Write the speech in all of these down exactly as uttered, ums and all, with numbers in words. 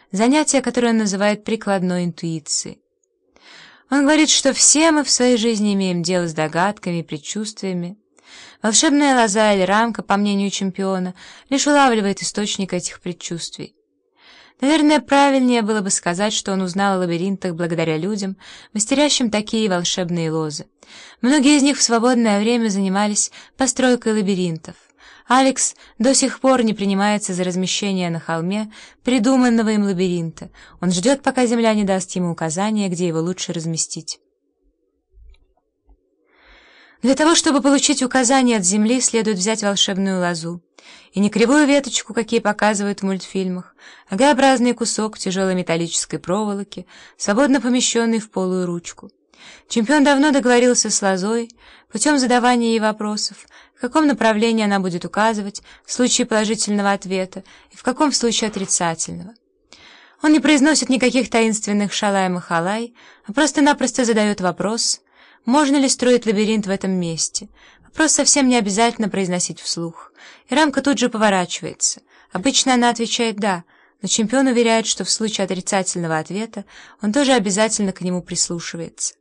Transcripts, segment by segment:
занятие, которое он называет прикладной интуицией. Он говорит, что все мы в своей жизни имеем дело с догадками и предчувствиями. Волшебная лоза или рамка, по мнению чемпиона, лишь улавливает источник этих предчувствий. Наверное, правильнее было бы сказать, что он узнал о лабиринтах благодаря людям, мастерящим такие волшебные лозы. Многие из них в свободное время занимались постройкой лабиринтов. Алекс до сих пор не принимается за размещение на холме придуманного им лабиринта. Он ждет, пока земля не даст ему указания, где его лучше разместить. Для того, чтобы получить указания от земли, следует взять волшебную лозу. И не кривую веточку, какие показывают в мультфильмах, а Г-образный кусок тяжелой металлической проволоки, свободно помещенный в полую ручку. Чемпион давно договорился с лозой, путем задавания ей вопросов, в каком направлении она будет указывать в случае положительного ответа и в каком в случае отрицательного. Он не произносит никаких таинственных шалай-махалай, а просто-напросто задает вопрос, можно ли строить лабиринт в этом месте. Вопрос совсем не обязательно произносить вслух, и рамка тут же поворачивается. Обычно она отвечает «да», но чемпион уверяет, что в случае отрицательного ответа он тоже обязательно к нему прислушивается.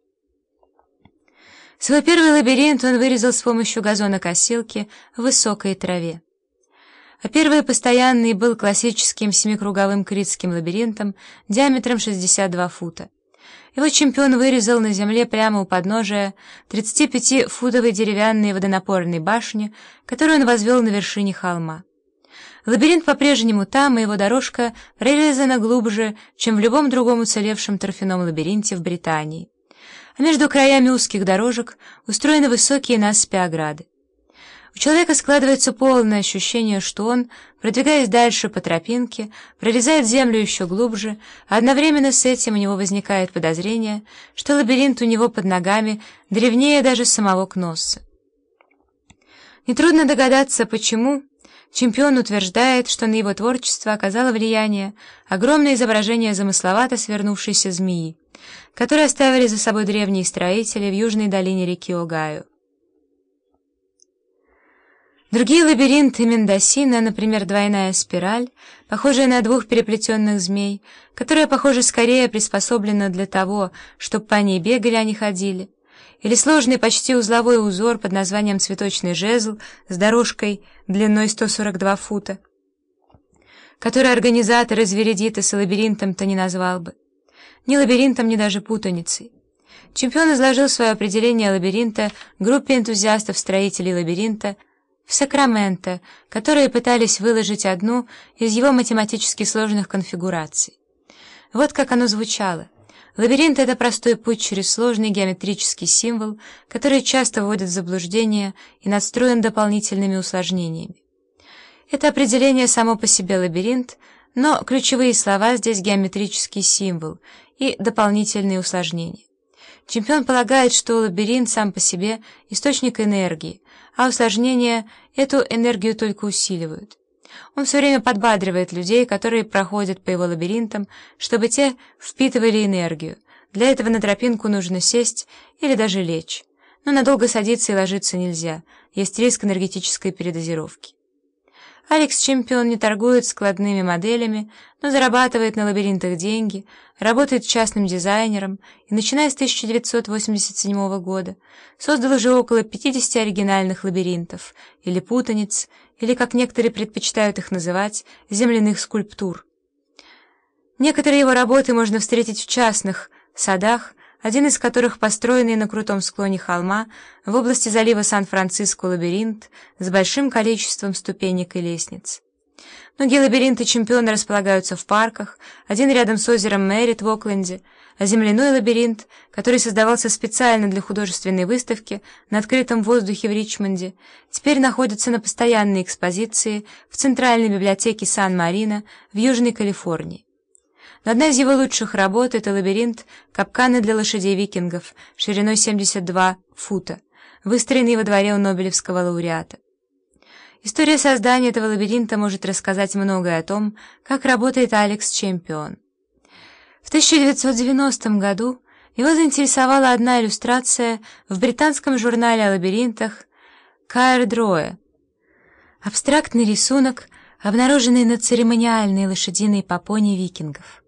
Свой первый лабиринт он вырезал с помощью газонокосилки в высокой траве. А первый постоянный был классическим семикруговым критским лабиринтом диаметром шестьдесят два фута. Его чемпион вырезал на земле прямо у подножия тридцатипятифутовой деревянной водонапорной башни, которую он возвел на вершине холма. Лабиринт по-прежнему там, и его дорожка прорезана глубже, чем в любом другом уцелевшем торфяном лабиринте в Британии. А между краями узких дорожек устроены высокие насыпи ограды. У человека складывается полное ощущение, что он, продвигаясь дальше по тропинке, прорезает землю еще глубже, а одновременно с этим у него возникает подозрение, что лабиринт у него под ногами древнее даже самого Кносса. Нетрудно догадаться, почему. Чемпион утверждает, что на его творчество оказало влияние огромное изображение замысловато свернувшейся змеи, которое оставили за собой древние строители в южной долине реки Огайо. Другие лабиринты Мендосина, например, двойная спираль, похожая на двух переплетенных змей, которая, похоже, скорее приспособлена для того, чтобы по ней бегали, а не ходили, или сложный почти узловой узор под названием «Цветочный жезл» с дорожкой длиной сто сорок два фута, который организатор из Веридитаса лабиринтом-то не назвал бы. Ни лабиринтом, ни даже путаницей. Чемпион изложил свое определение лабиринта группе энтузиастов-строителей лабиринта в Сакраменто, которые пытались выложить одну из его математически сложных конфигураций. Вот как оно звучало. Лабиринт — это простой путь через сложный геометрический символ, который часто вводит в заблуждение и надстроен дополнительными усложнениями. Это определение само по себе лабиринт, но ключевые слова здесь геометрический символ и дополнительные усложнения. Чемпион полагает, что лабиринт сам по себе — источник энергии, а усложнения эту энергию только усиливают. Он все время подбадривает людей, которые проходят по его лабиринтам, чтобы те впитывали энергию. Для этого на тропинку нужно сесть или даже лечь. Но надолго садиться и ложиться нельзя, есть риск энергетической передозировки. Алекс Чемпион не торгует складными моделями, но зарабатывает на лабиринтах деньги, работает частным дизайнером и, начиная с тысяча девятьсот восемьдесят седьмого года, создал уже около пятидесяти оригинальных лабиринтов, или путаниц, или, как некоторые предпочитают их называть, земляных скульптур. Некоторые его работы можно встретить в частных садах, один из которых построенный на крутом склоне холма в области залива Сан-Франциско лабиринт с большим количеством ступенек и лестниц. Многие лабиринты Чемпиона располагаются в парках, один рядом с озером Мэрит в Окленде, а земляной лабиринт, который создавался специально для художественной выставки на открытом воздухе в Ричмонде, теперь находится на постоянной экспозиции в Центральной библиотеке Сан-Марино в Южной Калифорнии. Но одна из его лучших работ — это лабиринт «Капканы для лошадей-викингов» шириной семьдесят два фута, выстроенный во дворе у Нобелевского лауреата. История создания этого лабиринта может рассказать многое о том, как работает Алекс Чемпион. В тысяча девятьсот девяностом году его заинтересовала одна иллюстрация в британском журнале о лабиринтах «Cair Droe». Абстрактный рисунок, обнаруженный на церемониальной лошадиной попоне викингов.